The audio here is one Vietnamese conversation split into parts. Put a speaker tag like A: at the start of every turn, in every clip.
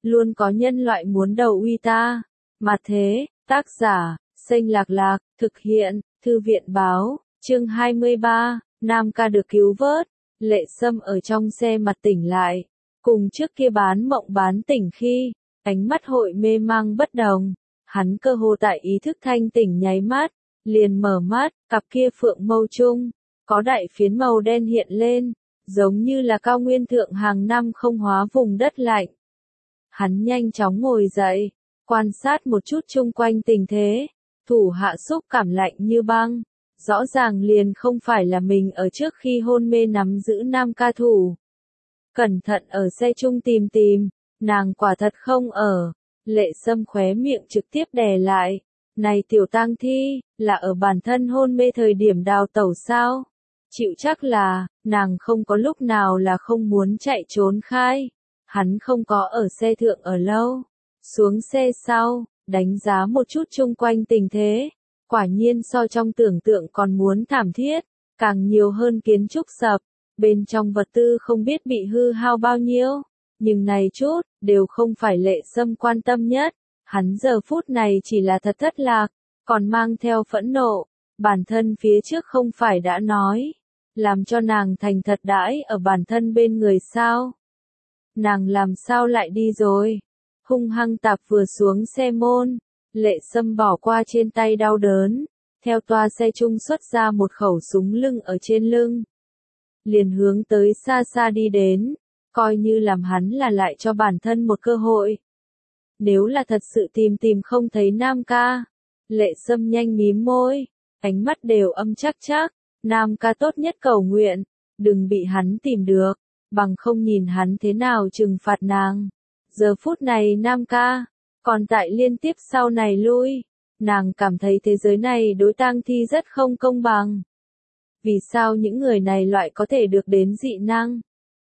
A: luôn có nhân loại muốn đầu uy ta. Mà thế, tác giả, Xanh Lạc Lạc, thực hiện, Thư viện báo, chương 23, Nam ca được cứu vớt, Lệ Sâm ở trong xe mặt tỉnh lại, cùng trước kia bán mộng bán tỉnh khi, ánh mắt hội mê mang bất đồng, hắn cơ hồ tại ý thức thanh tỉnh nháy mắt, liền mở mắt, cặp kia phượng mâu chung, có đại phiến màu đen hiện lên, giống như là cao nguyên thượng hàng năm không hóa vùng đất lạnh. Hắn nhanh chóng ngồi dậy, quan sát một chút chung quanh tình thế, thủ hạ xúc cảm lạnh như băng, rõ ràng liền không phải là mình ở trước khi hôn mê nắm giữ nam ca thủ. Cẩn thận ở xe chung tìm, nàng quả thật không ở, Lệ Sâm khóe miệng trực tiếp đè lại, này tiểu tang thi, là ở bản thân hôn mê thời điểm đào tẩu sao? Chịu chắc là, nàng không có lúc nào là không muốn chạy trốn khai, hắn không có ở xe thượng ở lâu, xuống xe sau, đánh giá một chút chung quanh tình thế, quả nhiên so trong tưởng tượng còn muốn thảm thiết, càng nhiều hơn kiến trúc sập, bên trong vật tư không biết bị hư hao bao nhiêu, nhưng này chút, đều không phải Lệ Sâm quan tâm nhất, hắn giờ phút này chỉ là thật thất lạc, còn mang theo phẫn nộ, bản thân phía trước không phải đã nói, làm cho nàng thành thật đãi ở bản thân bên người sao. Nàng làm sao lại đi rồi? Hung hăng tạp vừa xuống xe môn, Lệ Sâm bỏ qua trên tay đau đớn, theo toa xe chung xuất ra một khẩu súng lưng ở trên lưng. Liền hướng tới xa xa đi đến, coi như làm hắn là lại cho bản thân một cơ hội. Nếu là thật sự tìm không thấy Nam ca, Lệ Sâm nhanh mím môi, ánh mắt đều âm chắc, Nam ca tốt nhất cầu nguyện, đừng bị hắn tìm được, bằng không nhìn hắn thế nào trừng phạt nàng. Giờ phút này Nam ca, còn tại liên tiếp sau này lui, nàng cảm thấy thế giới này đối tang thi rất không công bằng. Vì sao những người này loại có thể được đến dị năng?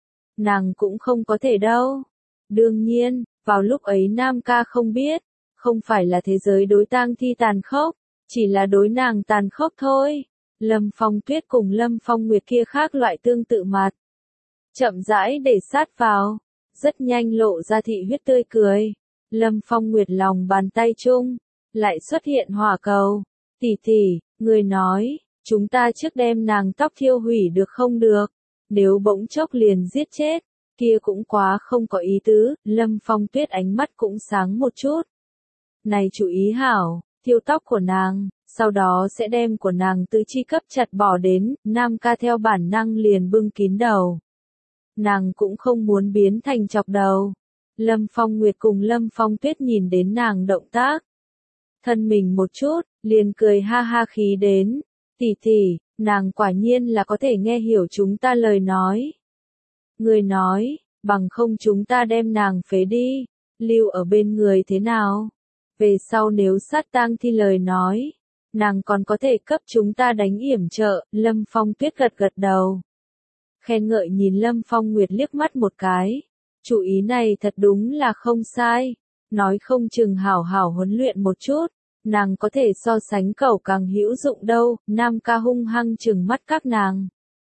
A: Nàng cũng không có thể đâu. Đương nhiên, vào lúc ấy Nam ca không biết, không phải là thế giới đối tang thi tàn khốc, chỉ là đối nàng tàn khốc thôi. Lâm Phong Tuyết cùng Lâm Phong Nguyệt kia khác loại tương tự mặt. Chậm rãi để sát vào, rất nhanh lộ ra thị huyết tươi cười. Lâm Phong Nguyệt lòng bàn tay chung, lại xuất hiện hỏa cầu. Tỷ, người nói, chúng ta trước đem nàng tóc thiêu hủy được không được, nếu bỗng chốc liền giết chết, kia cũng quá không có ý tứ. Lâm Phong Tuyết ánh mắt cũng sáng một chút. Này chú ý hảo, thiêu tóc của nàng, sau đó sẽ đem của nàng tứ chi cấp chặt bỏ đến, Nam ca theo bản năng liền bưng kín đầu. Nàng cũng không muốn biến thành chọc đầu. Lâm Phong Nguyệt cùng Lâm Phong Tuyết nhìn đến nàng động tác. Thân mình một chút, liền cười ha ha khí đến. Tỷ, nàng quả nhiên là có thể nghe hiểu chúng ta lời nói. Người nói, bằng không chúng ta đem nàng phế đi, lưu ở bên người thế nào? Về sau nếu sát tang thi lời nói, nàng còn có thể cấp chúng ta đánh yểm trợ. Lâm Phong Tuyết gật đầu. Khen ngợi nhìn Lâm Phong Nguyệt liếc mắt một cái. Chủ ý này thật đúng là không sai. Nói không chừng hảo huấn luyện một chút, nàng có thể so sánh cẩu càng hữu dụng đâu. Nam ca hung hăng trừng mắt các nàng.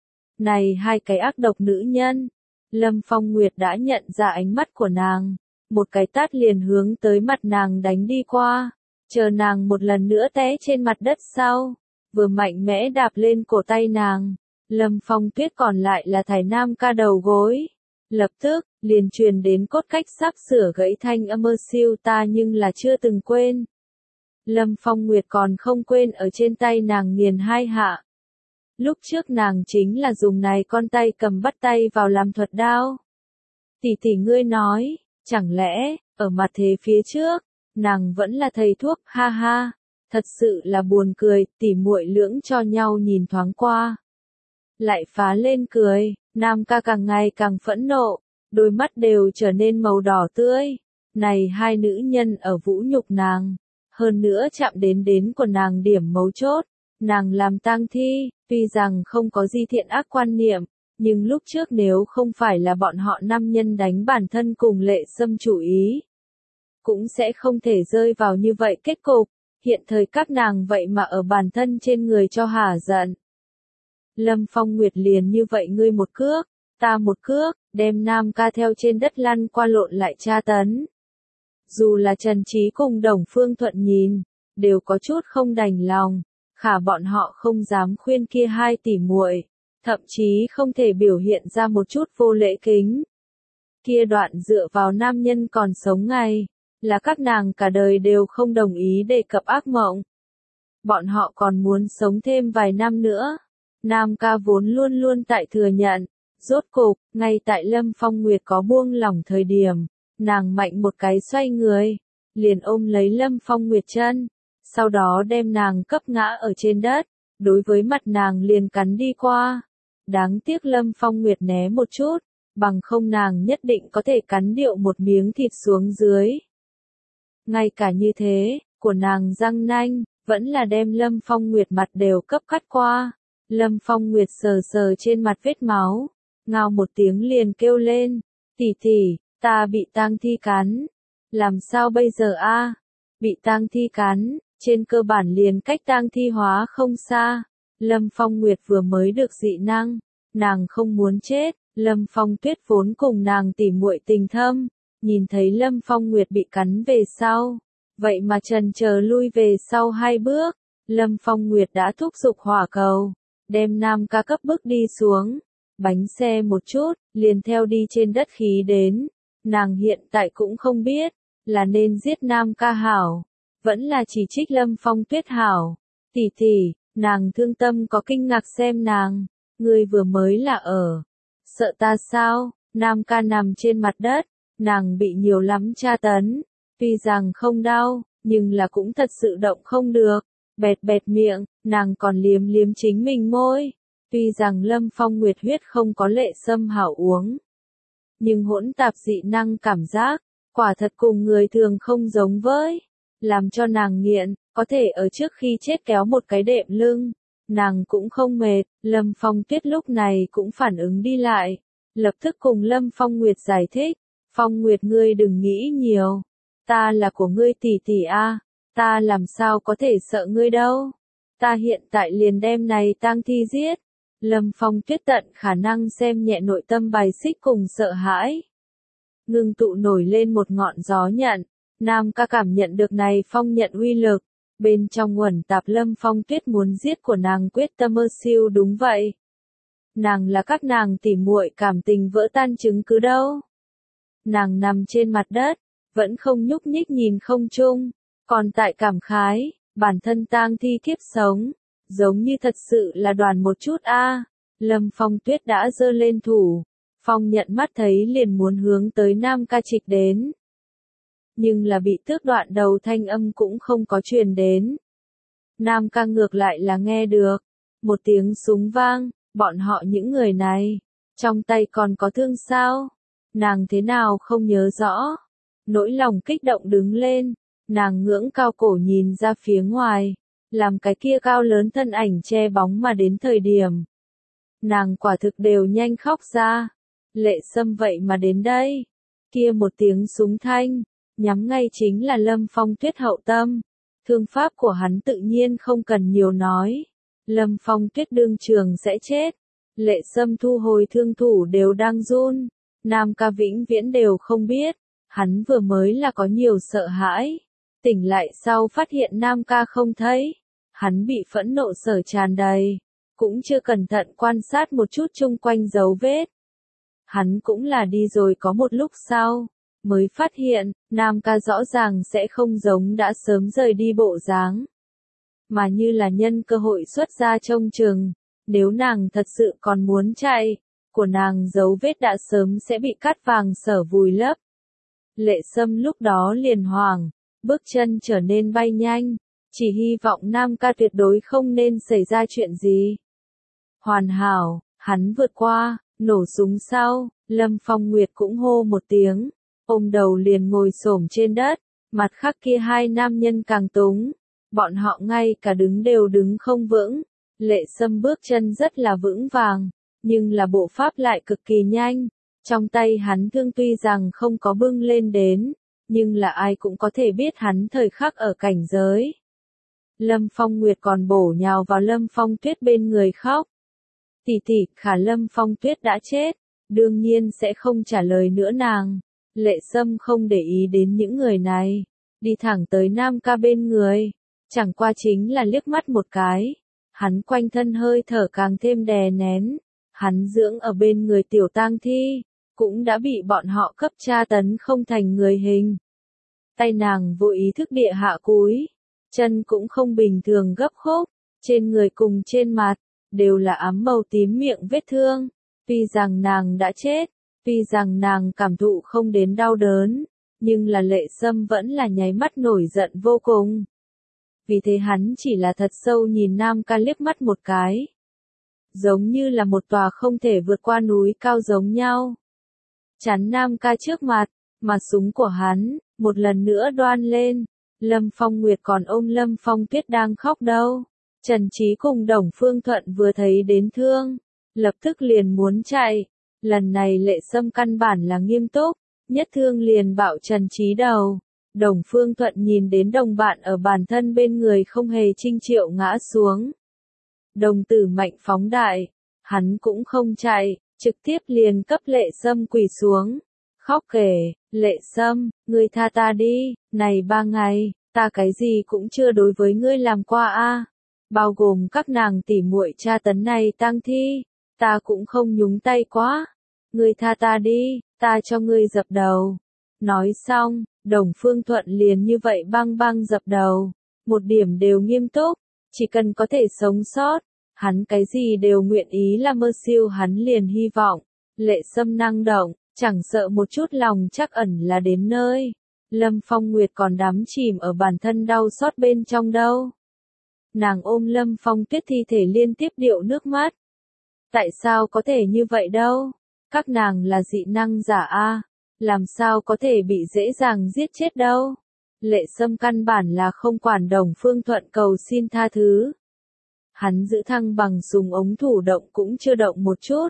A: Này hai cái ác độc nữ nhân. Lâm Phong Nguyệt đã nhận ra ánh mắt của nàng. Một cái tát liền hướng tới mặt nàng đánh đi qua. Chờ nàng một lần nữa té trên mặt đất sau. Vừa mạnh mẽ đạp lên cổ tay nàng. Lâm Phong Tuyết còn lại là thải Nam ca đầu gối. Lập tức, liền truyền đến cốt cách sắp sửa gãy thanh âm siêu ta nhưng là chưa từng quên. Lâm Phong Nguyệt còn không quên ở trên tay nàng nghiền hai hạ. Lúc trước nàng chính là dùng này con tay cầm bắt tay vào làm thuật đao. Tỷ ngươi nói, chẳng lẽ, ở mặt thế phía trước, nàng vẫn là thầy thuốc, ha ha. Thật sự là buồn cười, tỉ muội lưỡng cho nhau nhìn thoáng qua. Lại phá lên cười, Nam ca càng ngày càng phẫn nộ, đôi mắt đều trở nên màu đỏ tươi. Này hai nữ nhân ở vũ nhục nàng, hơn nữa chạm đến của nàng điểm mấu chốt. Nàng làm tang thi, tuy rằng không có gì thiện ác quan niệm, nhưng lúc trước nếu không phải là bọn họ nam nhân đánh bản thân cùng Lệ Sâm chủ ý, cũng sẽ không thể rơi vào như vậy kết cục. Hiện thời các nàng vậy mà ở bản thân trên người cho hả giận. Lâm Phong Nguyệt liền như vậy ngươi một cước, ta một cước, đem Nam ca theo trên đất lăn qua lộn lại tra tấn. Dù là Trần Trí cùng Đồng Phương Thuận nhìn, đều có chút không đành lòng, khả bọn họ không dám khuyên kia hai tỷ muội, thậm chí không thể biểu hiện ra một chút vô lễ kính. Kia đoạn dựa vào nam nhân còn sống ngày, là các nàng cả đời đều không đồng ý đề cập ác mộng. Bọn họ còn muốn sống thêm vài năm nữa. Nam ca vốn luôn luôn tại thừa nhận, rốt cục, ngay tại Lâm Phong Nguyệt có buông lỏng thời điểm, nàng mạnh một cái xoay người, liền ôm lấy Lâm Phong Nguyệt chân, sau đó đem nàng cấp ngã ở trên đất, đối với mặt nàng liền cắn đi qua. Đáng tiếc Lâm Phong Nguyệt né một chút, bằng không nàng nhất định có thể cắn điệu một miếng thịt xuống dưới. Ngay cả như thế, của nàng răng nanh, vẫn là đem Lâm Phong Nguyệt mặt đều cấp cắt qua. Lâm Phong Nguyệt sờ sờ trên mặt vết máu, ngao một tiếng liền kêu lên, tỷ tỷ, ta bị tang thi cắn. Làm sao bây giờ a? Bị tang thi cắn, trên cơ bản liền cách tang thi hóa không xa. Lâm Phong Nguyệt vừa mới được dị năng, nàng không muốn chết. Lâm Phong Tuyết vốn cùng nàng tỉ muội tình thâm, nhìn thấy Lâm Phong Nguyệt bị cắn về sau, vậy mà chần chờ lui về sau 2 bước. Lâm Phong Nguyệt đã thúc giục hỏa cầu, đem Nam ca cấp bước đi xuống, bánh xe một chút, liền theo đi trên đất khí đến. Nàng hiện tại cũng không biết, là nên giết Nam ca hảo, vẫn là chỉ trích Lâm Phong Tuyết hảo. Tỷ tỷ, nàng thương tâm có kinh ngạc xem nàng, ngươi vừa mới là ở sợ ta sao? Nam ca nằm trên mặt đất, nàng bị nhiều lắm tra tấn, tuy rằng không đau, nhưng là cũng thật sự động không được. Bẹt bẹt miệng, nàng còn liếm liếm chính mình môi. Tuy rằng Lâm Phong Nguyệt huyết không có Lệ Sâm hảo uống, nhưng hỗn tạp dị năng cảm giác, quả thật cùng người thường không giống với, làm cho nàng nghiện, có thể ở trước khi chết kéo một cái đệm lưng. Nàng cũng không mệt. Lâm Phong Tuyết lúc này cũng phản ứng đi lại, lập tức cùng Lâm Phong Nguyệt giải thích, Phong Nguyệt ngươi đừng nghĩ nhiều, ta là của ngươi tỷ tỷ a, ta làm sao có thể sợ ngươi đâu, ta hiện tại liền đem này tang thi giết. Lâm Phong Tuyết tận khả năng xem nhẹ nội tâm bài xích cùng sợ hãi, ngưng tụ nổi lên một ngọn gió nhận. Nam ca cảm nhận được này phong nhận uy lực, bên trong uẩn tạp Lâm Phong Tuyết muốn giết của nàng quyết tâm mơ siêu đúng vậy. Nàng là các nàng tỉ muội cảm tình vỡ tan chứng cứ đâu. Nàng nằm trên mặt đất, vẫn không nhúc nhích nhìn không trung, còn tại cảm khái, bản thân tang thi kiếp sống, giống như thật sự là đoàn một chút a. Lâm Phong Tuyết đã giơ lên thủ, Phong nhận mắt thấy liền muốn hướng tới Nam ca trịch đến. Nhưng là bị tước đoạn đầu thanh âm cũng không có truyền đến. Nam ca ngược lại là nghe được, một tiếng súng vang, bọn họ những người này, trong tay còn có thương sao? Nàng thế nào không nhớ rõ. Nỗi lòng kích động đứng lên, nàng ngưỡng cao cổ nhìn ra phía ngoài, làm cái kia cao lớn thân ảnh che bóng mà đến thời điểm. Nàng quả thực đều nhanh khóc ra. Lệ Sâm vậy mà đến đây. Kia một tiếng súng thanh, nhắm ngay chính là Lâm Phong Tuyết hậu tâm. Thương pháp của hắn tự nhiên không cần nhiều nói. Lâm Phong Tuyết đương trường sẽ chết. Lệ Sâm thu hồi thương thủ đều đang run. Nam ca vĩnh viễn đều không biết, hắn vừa mới là có nhiều sợ hãi. Tỉnh lại sau phát hiện Nam ca không thấy. Hắn bị phẫn nộ sở tràn đầy, cũng chưa cẩn thận quan sát một chút chung quanh dấu vết. Hắn cũng là đi rồi có một lúc sau, mới phát hiện, Nam ca rõ ràng sẽ không giống đã sớm rời đi bộ dáng, mà như là nhân cơ hội xuất ra trông chừng, nếu nàng thật sự còn muốn chạy, của nàng dấu vết đã sớm sẽ bị cát vàng sở vùi lấp. Lệ Sâm lúc đó liền hoảng, bước chân trở nên bay nhanh, chỉ hy vọng Nam ca tuyệt đối không nên xảy ra chuyện gì. Hoàn hảo, hắn vượt qua, nổ súng sau, Lâm Phong Nguyệt cũng hô một tiếng, ôm đầu liền ngồi xổm trên đất, mặt khác kia hai nam nhân càng túng, bọn họ ngay cả đứng đều đứng không vững. Lệ Sâm bước chân rất là vững vàng, nhưng là bộ pháp lại cực kỳ nhanh, trong tay hắn thương tuy rằng không có bưng lên đến, nhưng là ai cũng có thể biết hắn thời khắc ở cảnh giới. Lâm Phong Nguyệt còn bổ nhào vào Lâm Phong Tuyết bên người khóc. Tỷ tỷ, khả Lâm Phong Tuyết đã chết, đương nhiên sẽ không trả lời nữa nàng. Lệ Sâm không để ý đến những người này, đi thẳng tới Nam Ca bên người, chẳng qua chính là liếc mắt một cái, hắn quanh thân hơi thở càng thêm đè nén, hắn dưỡng ở bên người tiểu tang thi, cũng đã bị bọn họ cấp tra tấn không thành người hình. Tay nàng vô ý thức địa hạ cúi, chân cũng không bình thường gấp khúc, trên người cùng trên mặt, đều là ám màu tím miệng vết thương. Tuy rằng nàng đã chết, tuy rằng nàng cảm thụ không đến đau đớn, nhưng là Lệ Sâm vẫn là nháy mắt nổi giận vô cùng. Vì thế hắn chỉ là thật sâu nhìn Nam Ca liếc mắt một cái. Giống như là một tòa không thể vượt qua núi cao giống nhau. Chắn Nam Ca trước mặt, mà súng của hắn, một lần nữa đoan lên. Lâm Phong Nguyệt còn ôm Lâm Phong Tuyết đang khóc đâu. Trần Trí cùng Đồng Phương Thuận vừa thấy đến thương, lập tức liền muốn chạy. Lần này Lệ Sâm căn bản là nghiêm túc, nhất thương liền bạo Trần Trí đầu. Đồng Phương Thuận nhìn đến đồng bạn ở bản thân bên người không hề chinh triệu ngã xuống. Đồng tử mạnh phóng đại, hắn cũng không chạy, trực tiếp liền cấp Lệ Sâm quỳ xuống. Khóc kể, Lệ Sâm, ngươi tha ta đi, này 3 ngày, ta cái gì cũng chưa đối với ngươi làm qua a, bao gồm các nàng tỉ muội tra tấn này tang thi, ta cũng không nhúng tay quá. Ngươi tha ta đi, ta cho ngươi dập đầu. Nói xong, Đồng Phương Thuận liền như vậy băng băng dập đầu, một điểm đều nghiêm túc, chỉ cần có thể sống sót, hắn cái gì đều nguyện ý là mơ siêu hắn liền hy vọng. Lệ Sâm năng động, chẳng sợ một chút lòng chắc ẩn là đến nơi. Lâm Phong Nguyệt còn đắm chìm ở bản thân đau xót bên trong đâu. Nàng ôm Lâm Phong Tuyết thi thể liên tiếp điệu nước mắt. Tại sao có thể như vậy đâu? Các nàng là dị năng giả a, làm sao có thể bị dễ dàng giết chết đâu? Lệ Sâm căn bản là không quản Đồng Phương Thuận cầu xin tha thứ. Hắn giữ thăng bằng dùng ống thủ động cũng chưa động một chút.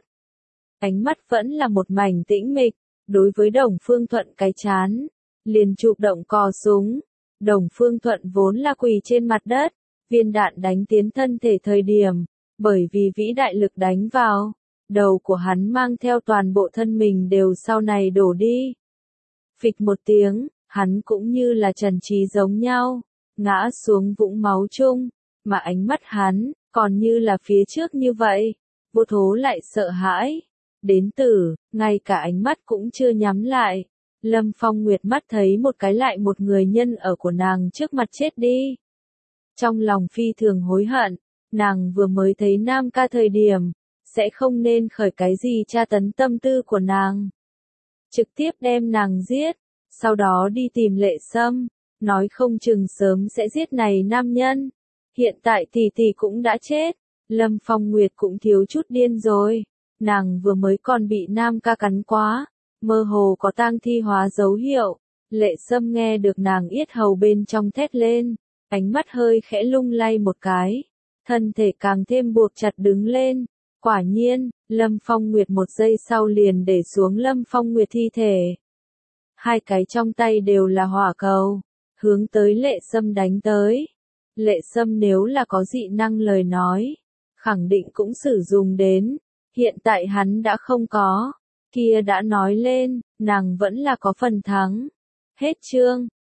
A: Ánh mắt vẫn là một mảnh tĩnh mịch, đối với Đồng Phương Thuận cái chán, liền chụp động cò súng. Đồng Phương Thuận vốn là quỳ trên mặt đất, viên đạn đánh tiến thân thể thời điểm, bởi vì vĩ đại lực đánh vào, đầu của hắn mang theo toàn bộ thân mình đều sau này đổ đi. Phịch một tiếng, hắn cũng như là Trần Trí giống nhau, ngã xuống vũng máu chung, mà ánh mắt hắn, còn như là phía trước như vậy, vô thố lại sợ hãi. Đến tử, ngay cả ánh mắt cũng chưa nhắm lại. Lâm Phong Nguyệt mắt thấy một cái lại một người nhân ở của nàng trước mặt chết đi. Trong lòng phi thường hối hận, nàng vừa mới thấy Nam Ca thời điểm, sẽ không nên khởi cái gì tra tấn tâm tư của nàng. Trực tiếp đem nàng giết, sau đó đi tìm Lệ Sâm, nói không chừng sớm sẽ giết này nam nhân. Hiện tại tỷ tỷ cũng đã chết, Lâm Phong Nguyệt cũng thiếu chút điên rồi. Nàng vừa mới còn bị Nam Ca cắn quá, mơ hồ có tang thi hóa dấu hiệu. Lệ Sâm nghe được nàng yết hầu bên trong thét lên, ánh mắt hơi khẽ lung lay một cái, thân thể càng thêm buộc chặt đứng lên. Quả nhiên, Lâm Phong Nguyệt một giây sau liền để xuống Lâm Phong Nguyệt thi thể. Hai cái trong tay đều là hỏa cầu, hướng tới Lệ Sâm đánh tới. Lệ Sâm nếu là có dị năng lời nói, khẳng định cũng sử dụng đến. Hiện tại hắn đã không có, kia đã nói lên, nàng vẫn là có phần thắng. Hết chương.